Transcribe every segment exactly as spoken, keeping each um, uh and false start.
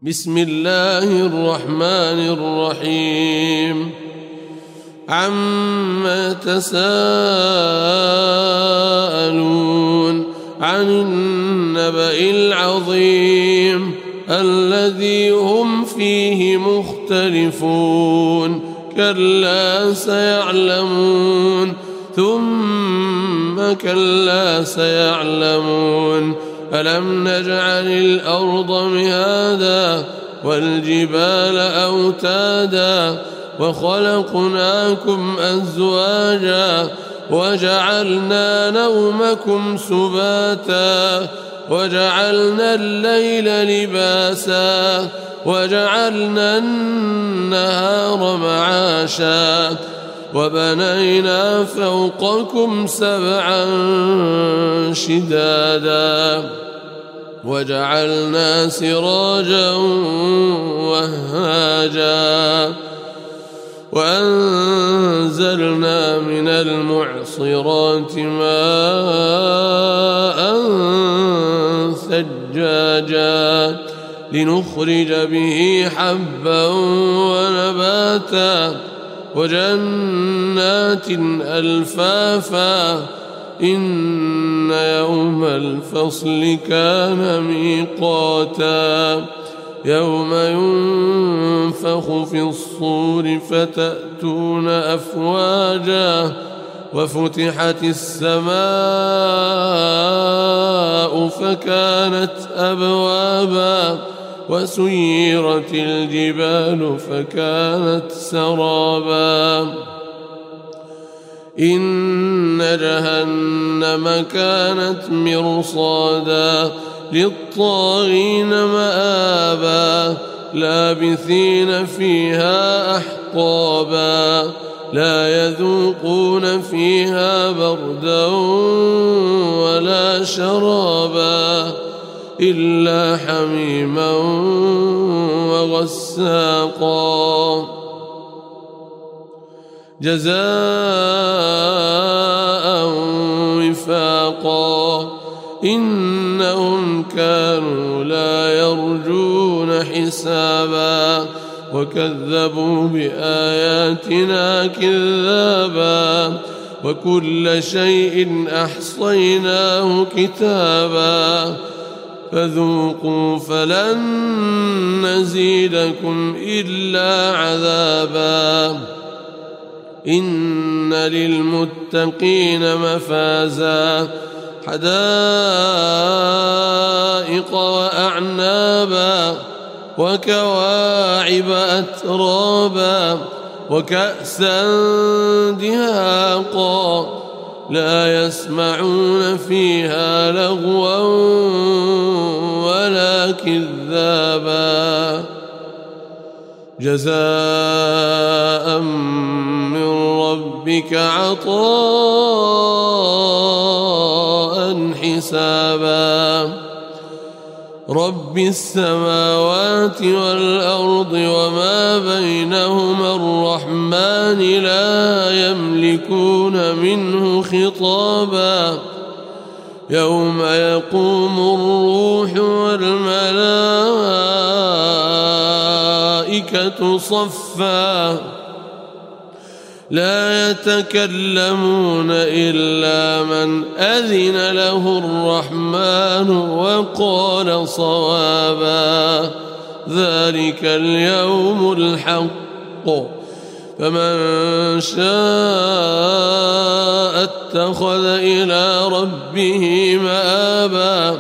بسم الله الرحمن الرحيم عما يتساءلون عن النبأ العظيم الذي هم فيه مختلفون كلا سيعلمون ثم كلا سيعلمون ألم نجعل الأرض مهادا والجبال أوتادا وخلقناكم أزواجا وجعلنا نومكم سباتا وجعلنا الليل لباسا وجعلنا النهار معاشا وبنينا فوقكم سبعا شدادا وجعلنا سراجا وهاجا وأنزلنا من المعصرات ماء ثجاجا لنخرج به حبا ونباتا وجنات ألفافا إن يوم الفصل كان ميقاتا يوم ينفخ في الصور فتأتون أفواجا وفتحت السماء فكانت أبوابا وسيرت الجبال فكانت سرابا إن جهنم كانت مرصادا للطاغين مآبا لابثين فيها أحقابا لا يذوقون فيها بردا ولا شرابا إلا حميما وغساقا جزاء وفاقا إنهم كانوا لا يرجون حسابا وكذبوا بآياتنا كذابا وكل شيء أحصيناه كتابا فذوقوا فلن نزيدكم إلا عذابا إن للمتقين مفازا حدائق وأعنابا وكواعب أترابا وكأسا دهاقا لا يسمعون فيها لغوا ولا كذابا جزاء من ربك عطاء حسابا رب السماوات والأرض وما بينهما الرحمن لا يملكون منه خطابا يوم يقوم الروح والملائكة صفا لا يتكلمون إلا من أذن له الرحمن وقال صوابا ذلك اليوم الحق فمن شاء اتخذ إلى ربه مآبا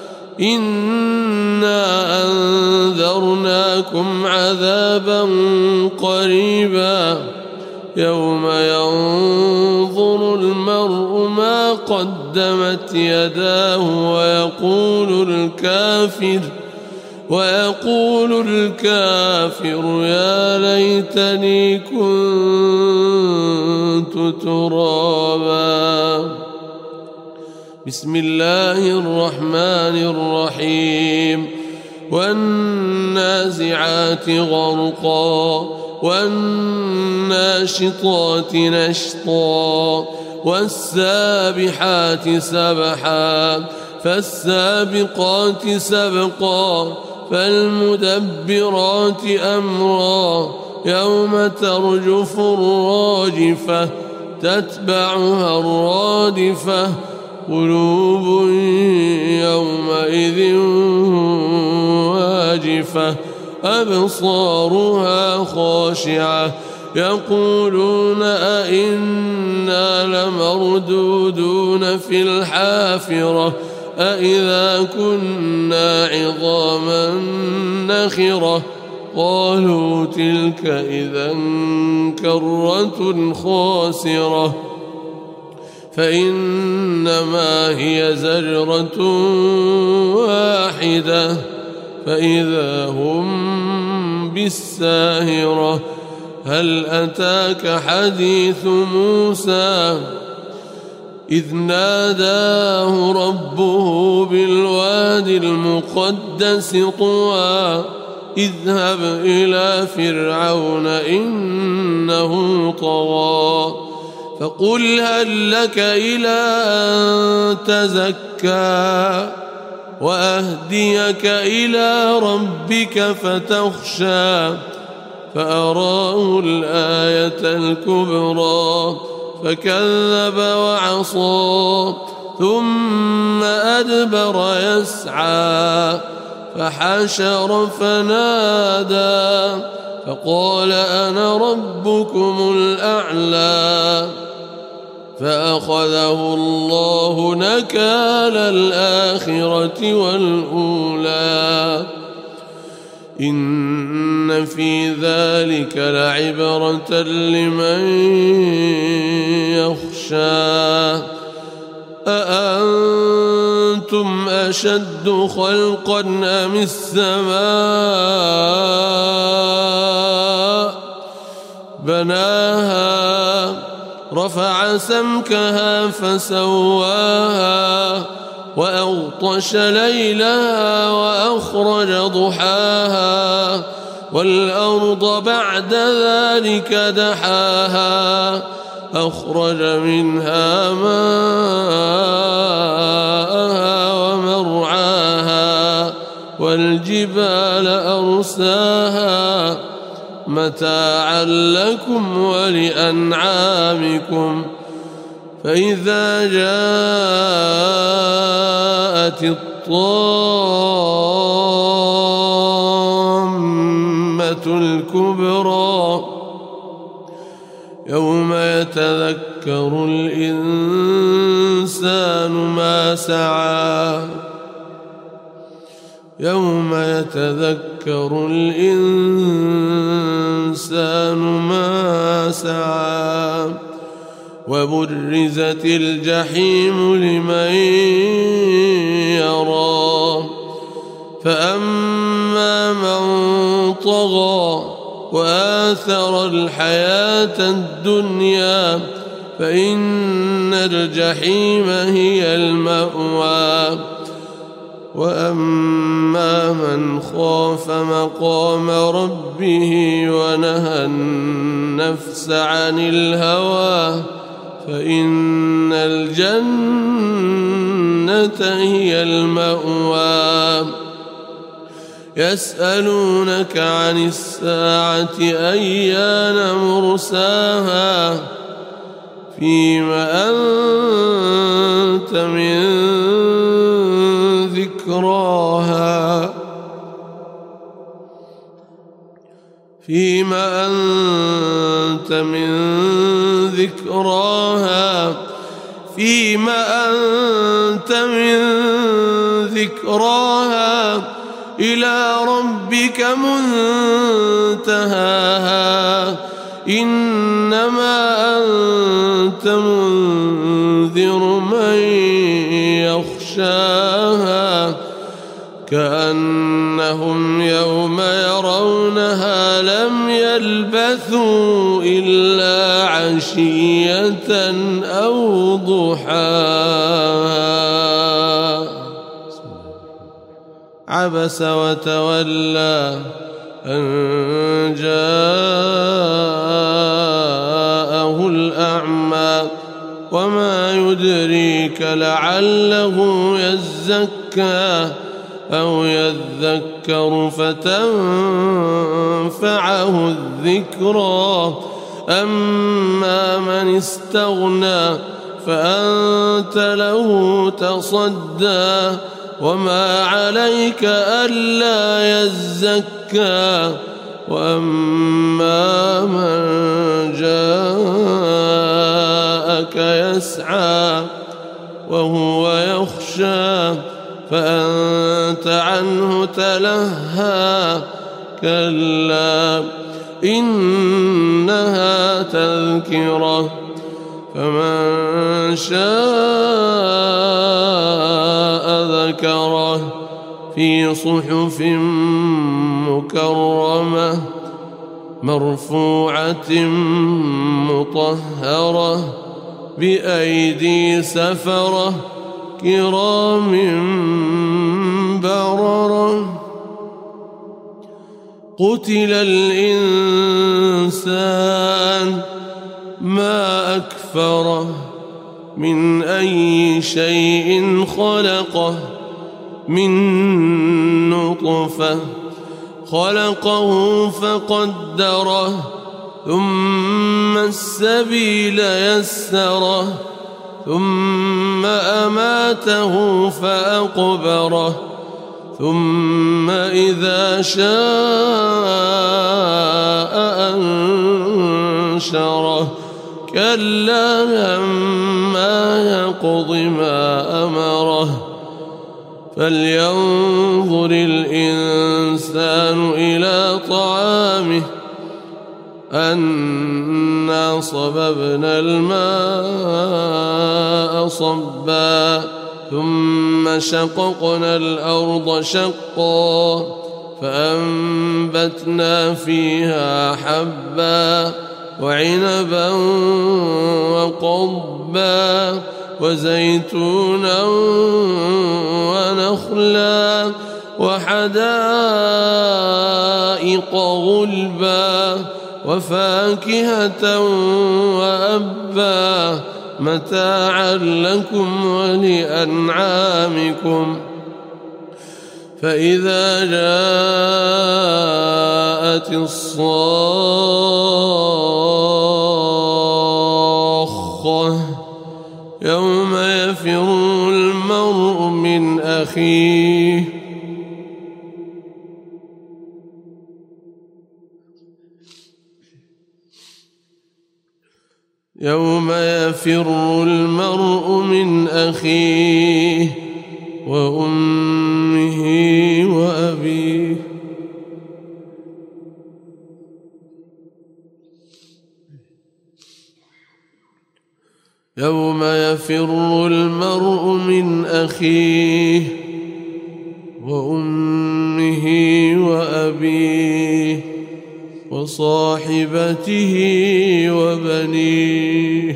إنا أنذرناكم عذابا قريبا يوم ينظر المرء ما قدمت يداه ويقول الكافر ويقول الكافر يا ليتني كنت ترابا بسم الله الرحمن الرحيم والنازعات غرقا والناشطات نشطا والسابحات سبحا فالسابقات سبقا فالمدبرات أمرا يوم ترجف الراجفة تتبعها الرادفة قلوب يومئذ واجفة أبصارها خاشعة يقولون أئنا لمردودون في الحافرة أئذا كنا عظاما نخرة قالوا تلك إذا كرة خاسرة فإنما هي زجرة واحدة فإذا هم بالساهرة هل أتاك حديث موسى إذ ناداه ربه بالوادي المقدس طوى اذهب إلى فرعون إنه طغى فقل هل لك إلى أن تزكى وأهديك إلى ربك فتخشى فأراه الآية الكبرى فكذب وعصى ثم أدبر يسعى فحشر فنادى فقال أنا ربكم الأعلى فأخذه الله نكال الآخرة والأولى إن في ذلك لعبرة لمن يخشى أأنتم أشد خلقا أم السماء بناها رفع سمكها فسواها وأغطش ليلها وأخرج ضحاها والأرض بعد ذلك دحاها أخرج منها ماءها ومرعاها والجبال أرساها متاعا لكم ولأنعامكم فإذا جاءت الطامة الكبرى يوم يتذكر الإنسان ما سعى يوم يتذكر الإنسان ما سعى وبرزت الجحيم لمن يرى فأما من طغى وآثر الحياة الدنيا فإن الجحيم هي المأوى وأما من خاف مقام ربه ونهى النفس عن الهوى فإن الجنة هي المأوى يسألونك عن الساعة أيان مرساها فيم أنت من ذكراها فيم أنت من ذكراها فيم أنت من ذكراها إلى ربك منتهاها إنما أنت منذر من يخشاها كأنهم يوم يرونها لم يلبثوا إلا عشية أو ضحاها عبس وتولى أن جاءه الأعمى وما يدريك لعله يزكى أو يذكر فتنفعه الذكرى أما من استغنى فأنت له تصدى وما عليك ألا يزكى وأما من جاءك يسعى وهو يخشى فأنت عنه تلهى كلا إنها تذكرة فمن شاء ذكره في صحف مكرمة مرفوعة مطهرة بأيدي سفرة كرام بررة قتل الإنسان ما أكفره من أي شيء خلقه من نطفة خلقه فقدره ثم السبيل يسره ثم أماته فأقبره ثم إذا شاء أنشره كلا لما يقض ما أمره فلينظر الإنسان إلى طعامه أنا صببنا الماء صبا ثم شققنا الأرض شقا فأنبتنا فيها حبا وعنبا وقضبا وزيتونا ونخلا وحدائق غلبا وفاكهة وأبا متاعا لكم ولأنعامكم فإذا جاءت الصاخة يوم يفر المرء من أخيه يوم يفر المرء من أخيه وأمه وأبيه يوم يفر المرء من أخيه وأمه وأبيه وصاحبته وبنيه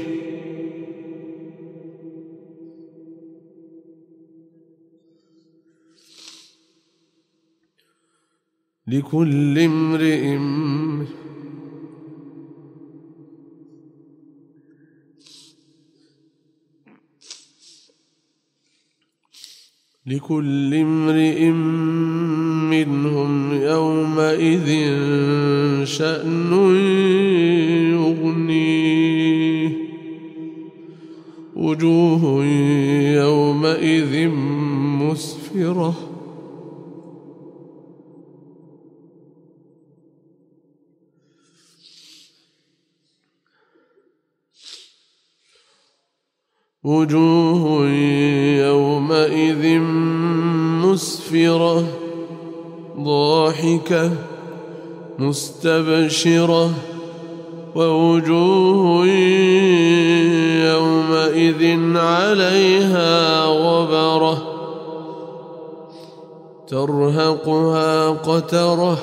لكل امرئ لكل امرئ منهم يومئذ شأن يغنيه وجوه يومئذ مسفرة وجوه يومئذ مسفرة ضاحكة مستبشرة ووجوه يومئذ عليها غبرة ترهقها قترة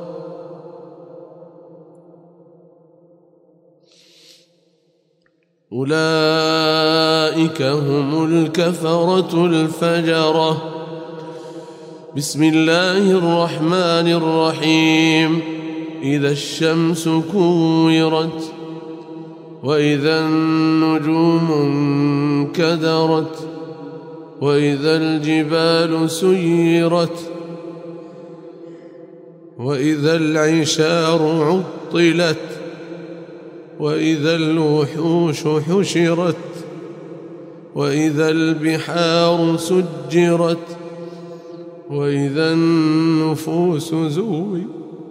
أولئك هم الكفرة الفجرة بسم الله الرحمن الرحيم إذا الشمس كورت وإذا النجوم انكدرت وإذا الجبال سيرت وإذا العشار عطلت وإذا الوحوش حشرت وإذا البحار سجرت وإذا النفوس زوجت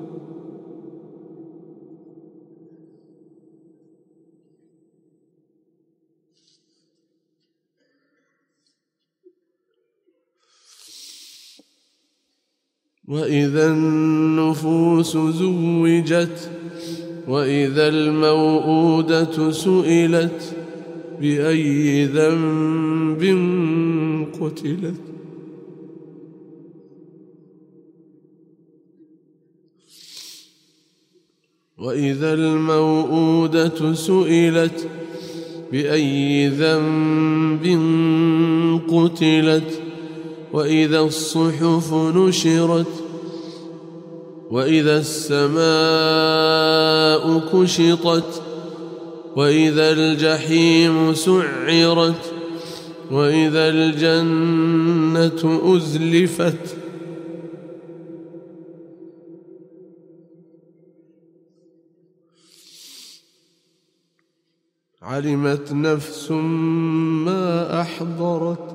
وإذا النفوس زوجت وإذا الموءودة سئلت بأي ذنب قتلت وإذا الموءودة سئلت بأي ذنب قتلت وإذا الصحف نشرت وإذا السماء كشطت وإذا الجحيم سعرت وإذا الجنة أزلفت علمت نفس ما أحضرت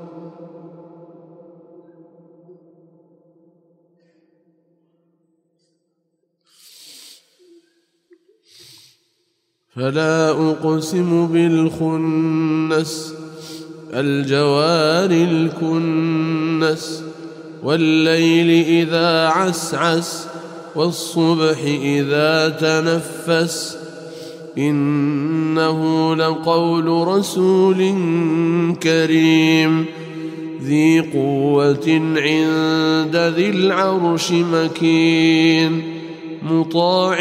فلا أقسم بالخنس الجوار الكنس والليل إذا عسعس والصبح إذا تنفس إنه لقول رسول كريم ذي قوة عند ذي العرش مكين مطاع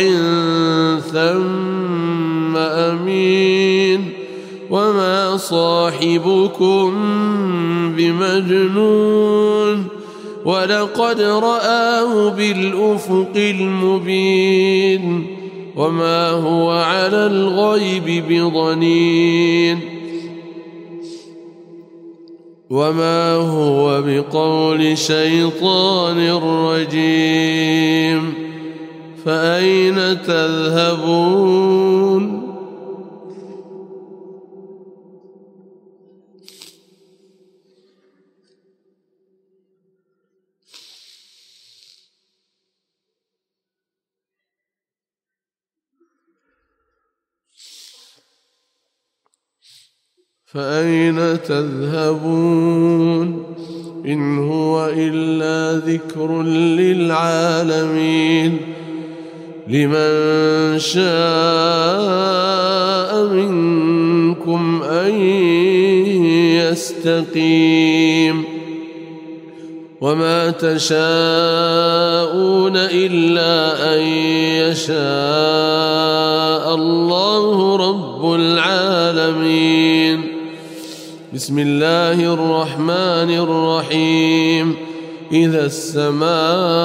ثم أمين وما صاحبكم بمجنون ولقد رآه بالأفق المبين وما هو على الغيب بضنين وما هو بقول شيطان رجيم فأين تذهبون فأين تذهبون إن هو إلا ذكر للعالمين لمن شاء منكم أن يستقيم وما تشاءون إلا أن يشاء الله رب العالمين بسم الله الرحمن الرحيم إذا السماء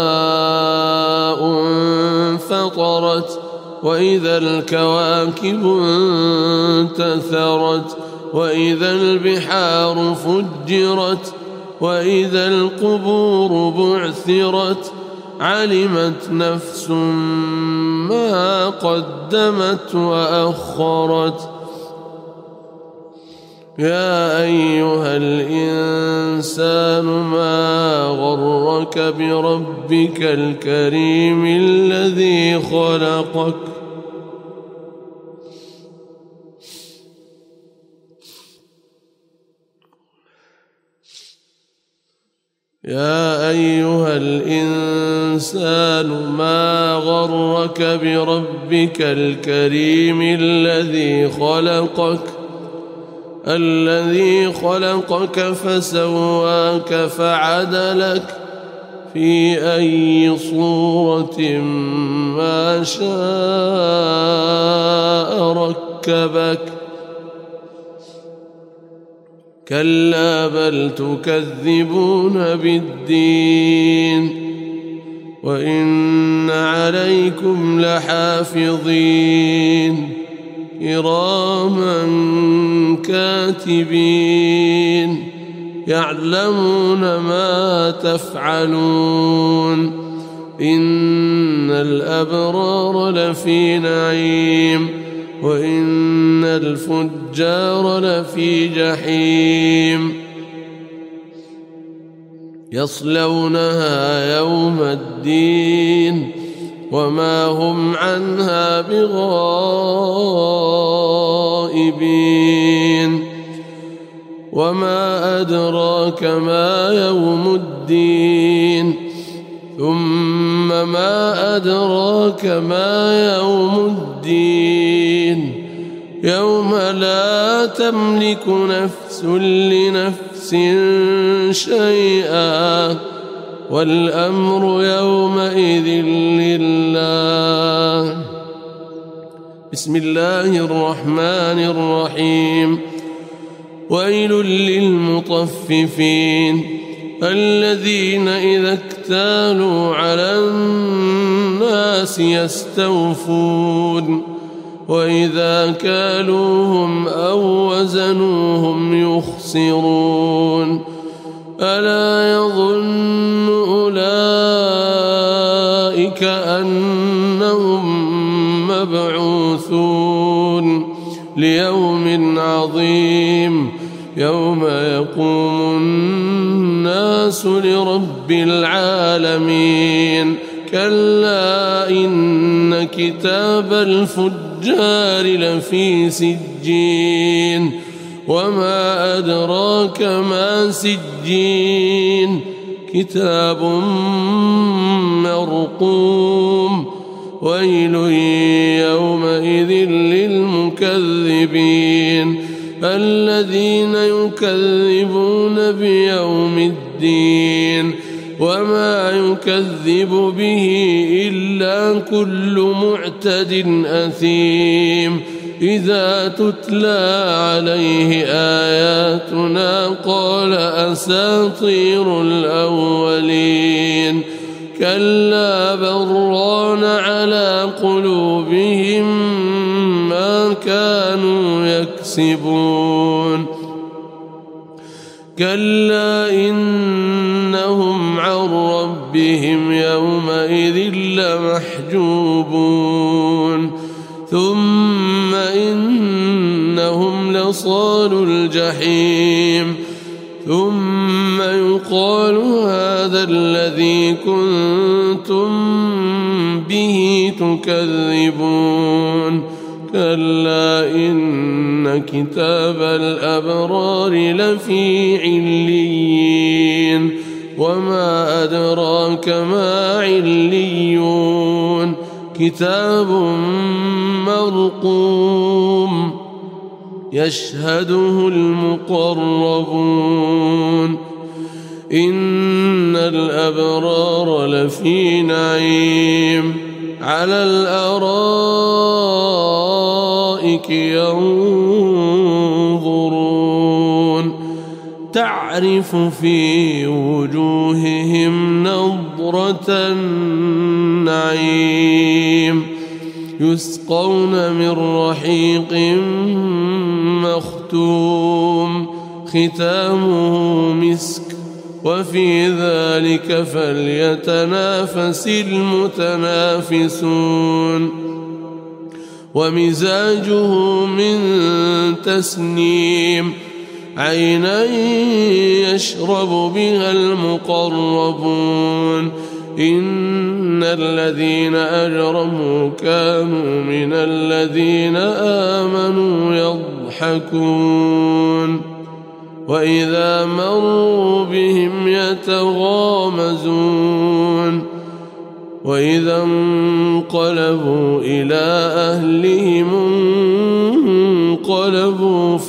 انفطرت وإذا الكواكب انتثرت وإذا البحار فجرت وإذا القبور بعثرت علمت نفس ما قدمت وأخرت يا أيها الإنسان ما غرك بربك الكريم الذي خلقك يا أيها الإنسان ما غرك بربك الكريم الذي خلقك الذي خلقك فسواك فعدلك في أي صورة ما شاء ركبك كلا بل تكذبون بالدين وإن عليكم لحافظين كراما كاتبين يعلمون ما تفعلون إن الأبرار لفي نعيم وإن الفجار لفي جحيم يصلونها يوم الدين وما هم عنها بغائبين وما أدراك ما يوم الدين ثم ما أدراك ما يوم الدين يوم لا تملك نفس لنفس شيئا والأمر يومئذ لله. بسم الله الرحمن الرحيم. ويل للمطففين الذين إذا اكتالوا على الناس يستوفون وإذا كالوهم أو وزنوهم يخسرون ألا يظن أولئك أنهم مبعوثون ليوم عظيم يوم يقوم الناس لرب العالمين كلا إن كتاب الفجار لفي سجين وما أدراك ما سجين كتاب مرقوم ويل يومئذ للمكذبين الذين يكذبون بيوم الدين وما يكذب به إلا كل معتد أثيم إذا تتلى عليه آياتنا قال أساطير الأولين كلا بران على قلوبهم ما كانوا يكسبون كلا إنهم عن ربهم يومئذ لمحجوبون ثم إنهم لصالو الجحيم ثم يقال هذا الذي كنتم به تكذبون كلا إن كتاب الأبرار لفي عليين وما أدراك ما عليون كتاب مرقوم يشهده المقربون إن الأبرار لفي نعيم على الأرائك ينظرون تعرف في وجوههم نضرة النعيم يسقون من رحيق مختوم ختامه مسك وفي ذلك فليتنافس المتنافسون ومزاجه من تسنيم عينا يشرب بها المقربون إن الذين أجرموا كانوا من الذين آمنوا يضحكون وإذا مروا بهم يتغامزون وإذا انقلبوا إلى أهلهم انقلبوا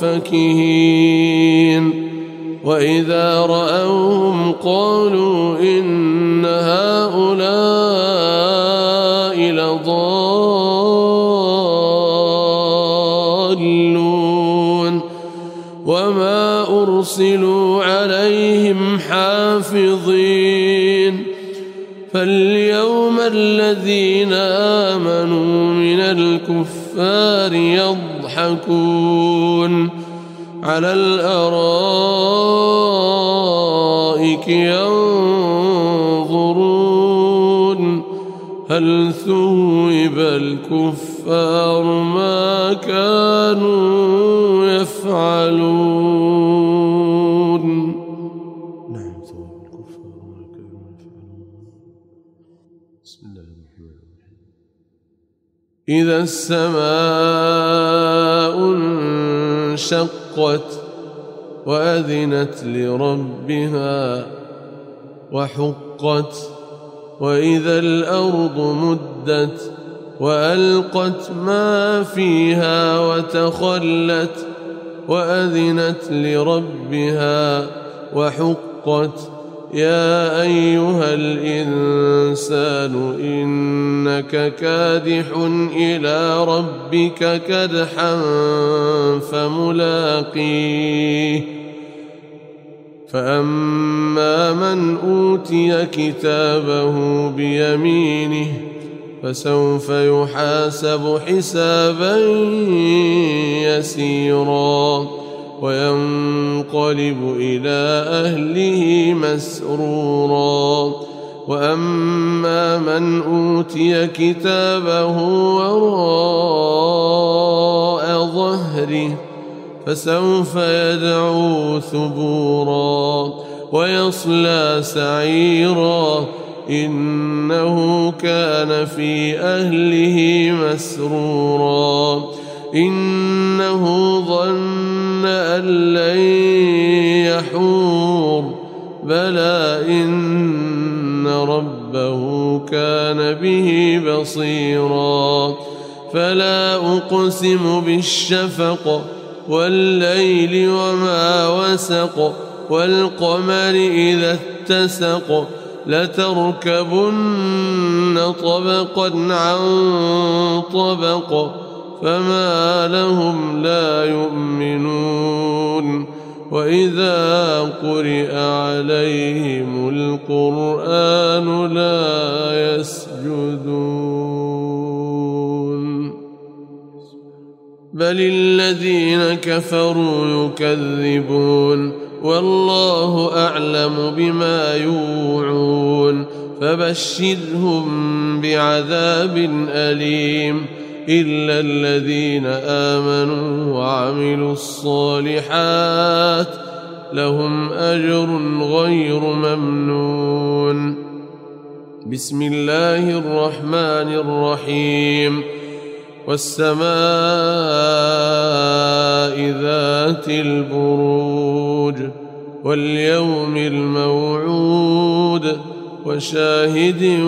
فكهين وإذا رأوهم قالوا إن هؤلاء لضالون وما أرسلوا عليهم حافظين فاليوم الذين آمنوا من الكفار يضحكون على الأرائك ينظرون هل ثوب الكفار ما كانوا يفعلون. نعم ثوب الكفار ما كانوا يفعلون. بسم الله الرحمن الرحيم. إذا السماء انشقت وأذنت لربها وحقت وإذا الأرض مدت وألقت ما فيها وتخلت وأذنت لربها وحقت يا أيها الإنسان إنك كادح إلى ربك كدحا فملاقيه فأما من أوتي كتابه بيمينه فسوف يحاسب حسابا يسيرا وينقلب إلى أهله مسرورا وأما من أوتي كتابه وراء ظهره فسوف يدعو ثبورا ويصلى سعيرا إنه كان في أهله مسرورا إنه ظن أن لن يحور بلى إن ربه كان به بصيرا فلا أقسم بالشفق والليل وما وسق والقمر إذا اتسق لتركبن طبقا عن طبق فما لهم لا يؤمنون وإذا قرئ عليهم القرآن لا يسجدون بل الذين كفروا يكذبون والله أعلم بما يوعون فبشرهم بعذاب أليم إلا الذين آمنوا وعملوا الصالحات لهم أجر غير ممنون. بسم الله الرحمن الرحيم والسماء ذات البروج واليوم الموعود وشاهد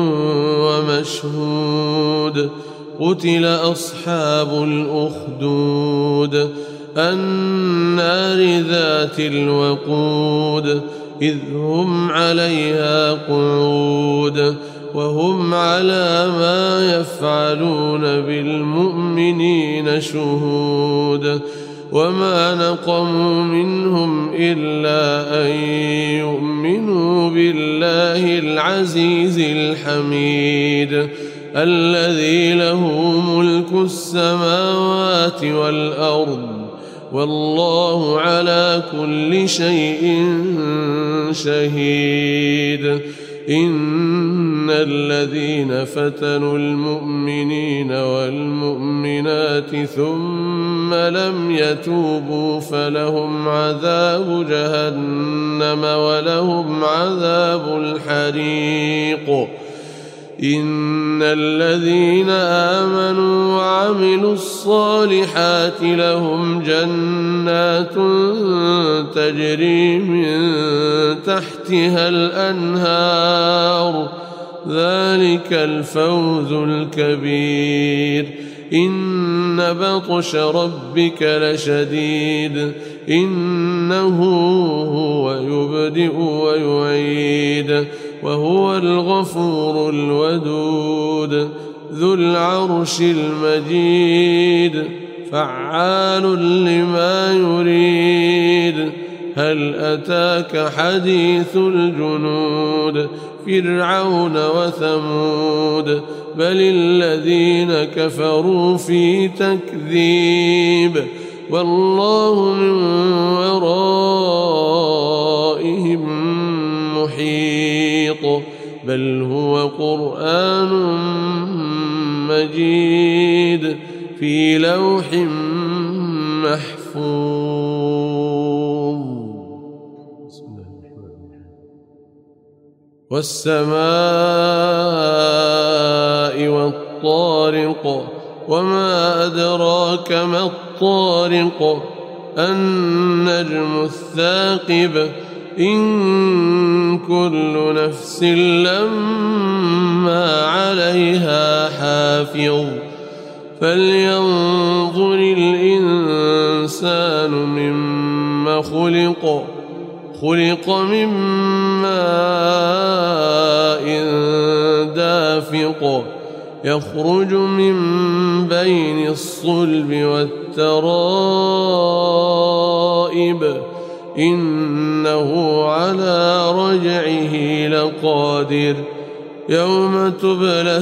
ومشهود قتل أصحاب الأخدود النار ذات الوقود إذ هم عليها قعود وهم على ما يفعلون بالمؤمنين شهود وما نقموا منهم إلا أن يؤمنوا بالله العزيز الحميد الذي له ملك السماوات والأرض والله على كل شيء شهيد. إن الذين فتنوا المؤمنين والمؤمنات ثم لم يتوبوا فلهم عذاب جهنم ولهم عذاب الحريق. إن الذين آمنوا وعملوا الصالحات لهم جنات تجري من تحتها الأنهار ذلك الفوز الكبير. إن بطش ربك لشديد إنه هو يبدئ ويعيد وهو الغفور الودود ذو العرش المجيد فعال لما يريد. هل أتاك حديث الجنود فرعون وثمود بل الذين كفروا في تكذيب والله من ورائهم محيط بل هو قرآن مجيد في لوح محفوظ. والسماء والطارق وما أدراك ما الطارق النجم الثاقب إن كل نفس لما عليها حافظ فلينظر الإنسان مما خلق خلق من ماء دافق يخرج من بين الصلب والترائب إنه على رجعه لقادر يوم تبلى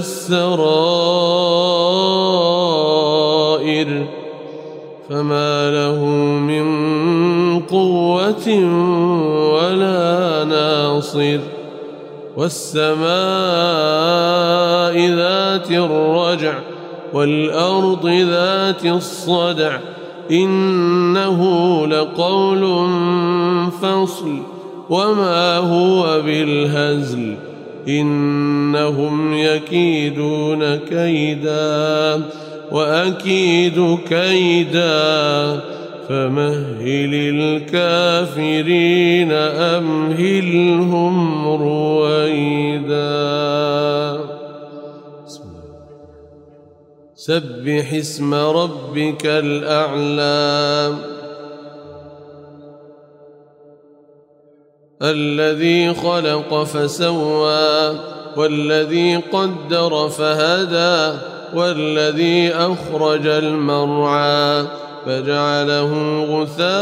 السرائر فما له من قوة ولا ناصر. والسماء ذات الرجع والأرض ذات الصدع إنه لقول فصل وما هو بالهزل إنهم يكيدون كيدا وأكيد كيدا فمهل الكافرين أمهلهم رويدا. سبح اسم ربك الأعلى الذي خلق فسوى والذي قدر فهدى والذي أخرج المرعى فجعله غثاء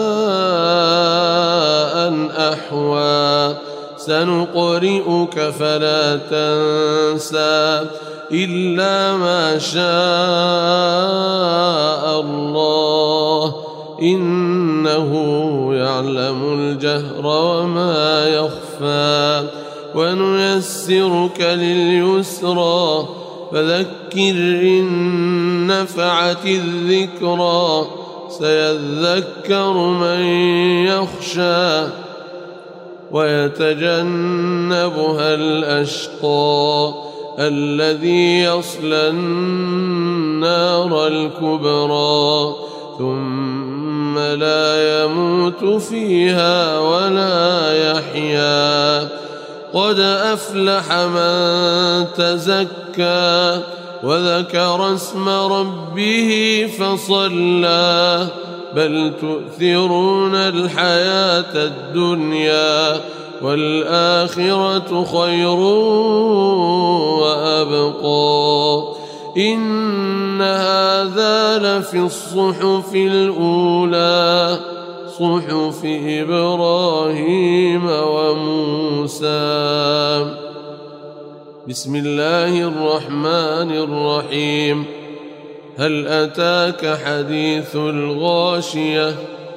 أحوى سنقرئك فلا تنسى إلا ما شاء الله إنه يعلم الجهر وما يخفى ونيسرك لليسرى فذكر إن نفعت الذكرى سيذكر من يخشى ويتجنبها الأشقى الذي يصلى النار الكبرى ثم لا يموت فيها ولا يحيا قد أفلح من تزكى وذكر اسم ربه فصلى بل تؤثرون الحياة الدنيا والآخرة خير وأبقى إن هذا لفي الصحف الأولى صحف إبراهيم وموسى. بسم الله الرحمن الرحيم هل أتاك حديث الغاشية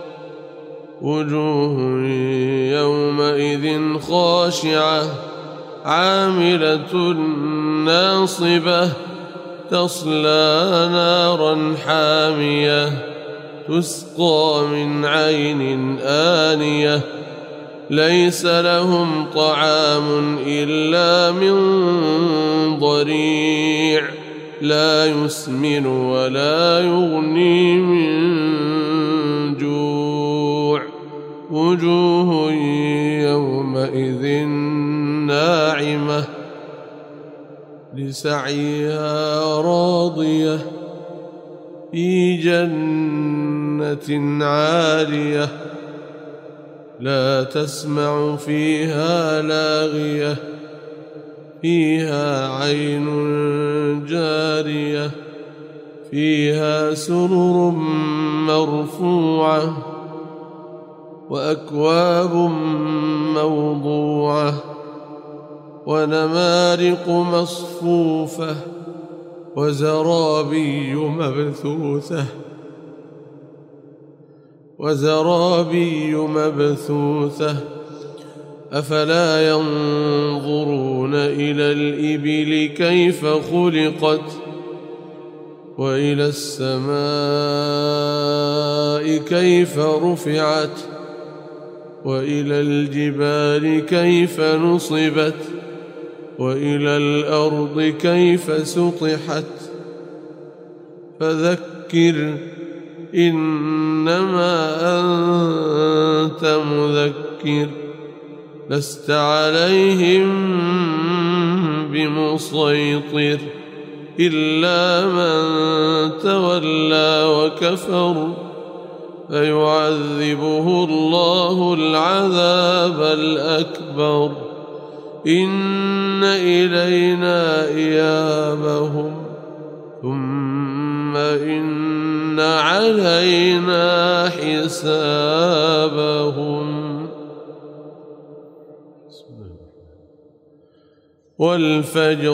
وجوه يومئذ خاشعة عاملة ناصبة تصلى نارا حامية تسقى من عين آنية ليس لهم طعام إلا من ضريع لا يسمن ولا يغني من جوع وجوه يومئذ ناعمة لسعيها راضية في جنة عالية لا تسمع فيها لاغية فيها عين جارية فيها سرر مرفوعة وأكواب موضوعة ونمارق مصفوفة وزرابي مبثوثة وزرابي مبثوثة أفلا ينظرون إلى الإبل كيف خلقت وإلى السماء كيف رفعت وإلى الجبال كيف نصبت وإلى الأرض كيف سطحت فذكر إنما أنت مذكر لست عليهم بمسيطر إلا من تولى وكفر فيعذبه الله العذاب الأكبر إن إلينا إيابهم ثم إن علينا حسابهم والفجر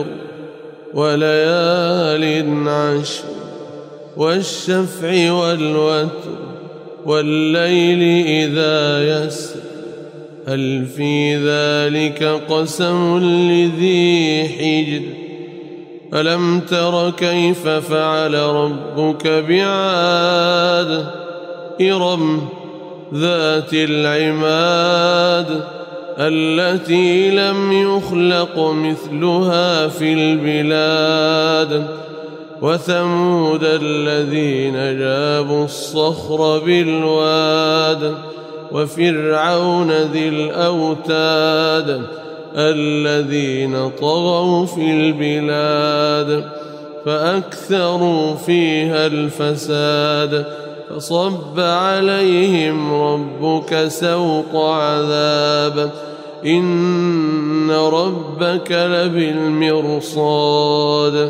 وليال عشر والشفع والوتر والليل إذا يسر هل في ذلك قسم لذي حجر ألم تر كيف فعل ربك بعاد إرم ذات العماد التي لم يخلق مثلها في البلاد وثمود الذين جابوا الصخر بالواد وفرعون ذي الأوتاد الذين طغوا في البلاد فأكثروا فيها الفساد فصب عليهم ربك سوط عذاب إن ربك لبالمرصاد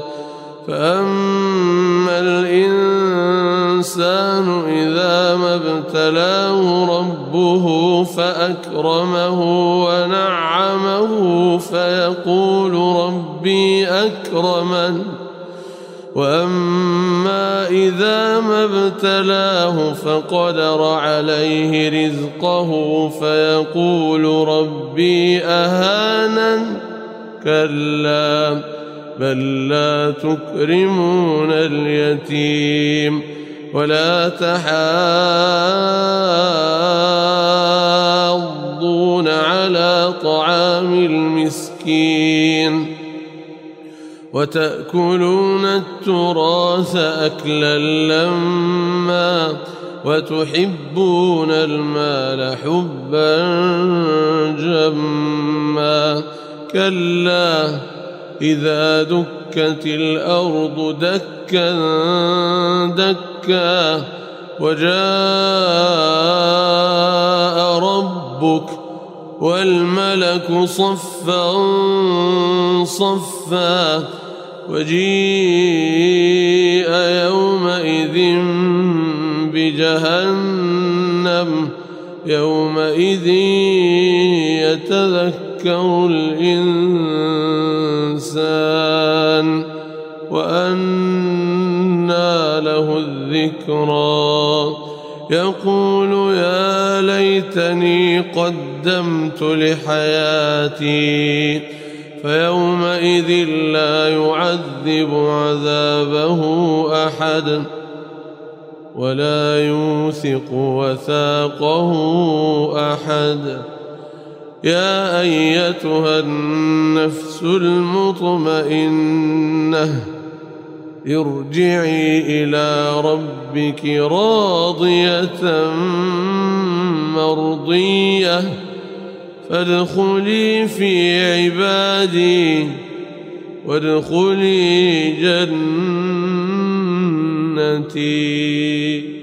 فأما الإنسان إذا ما ابتلاه ربه فأكرمه ونعمه فيقول ربي أكرمن وأما إذا ما ابتلاه فقدر عليه رزقه فيقول ربي أهانن كلا بل لا تكرمون اليتيم ولا تحاضون على طعام المسكين وتأكلون التراث أكلا لما وتحبون المال حبا جما كلا إذا دكت الأرض دكا دكا وجاء ربك والملك صفا صفا وجيء يومئذ بجهنم يومئذ يتذكر الإنسان وأنى له الذكرى يقول يا ليتني قدمت لحياتي فيومئذ لا يعذب عذابه أحد ولا يوثق وثاقه أحد يا أيتها النفس المطمئنة ارجعي إلى ربك راضية مرضية فادخلي في عبادي وادخلي جنتي.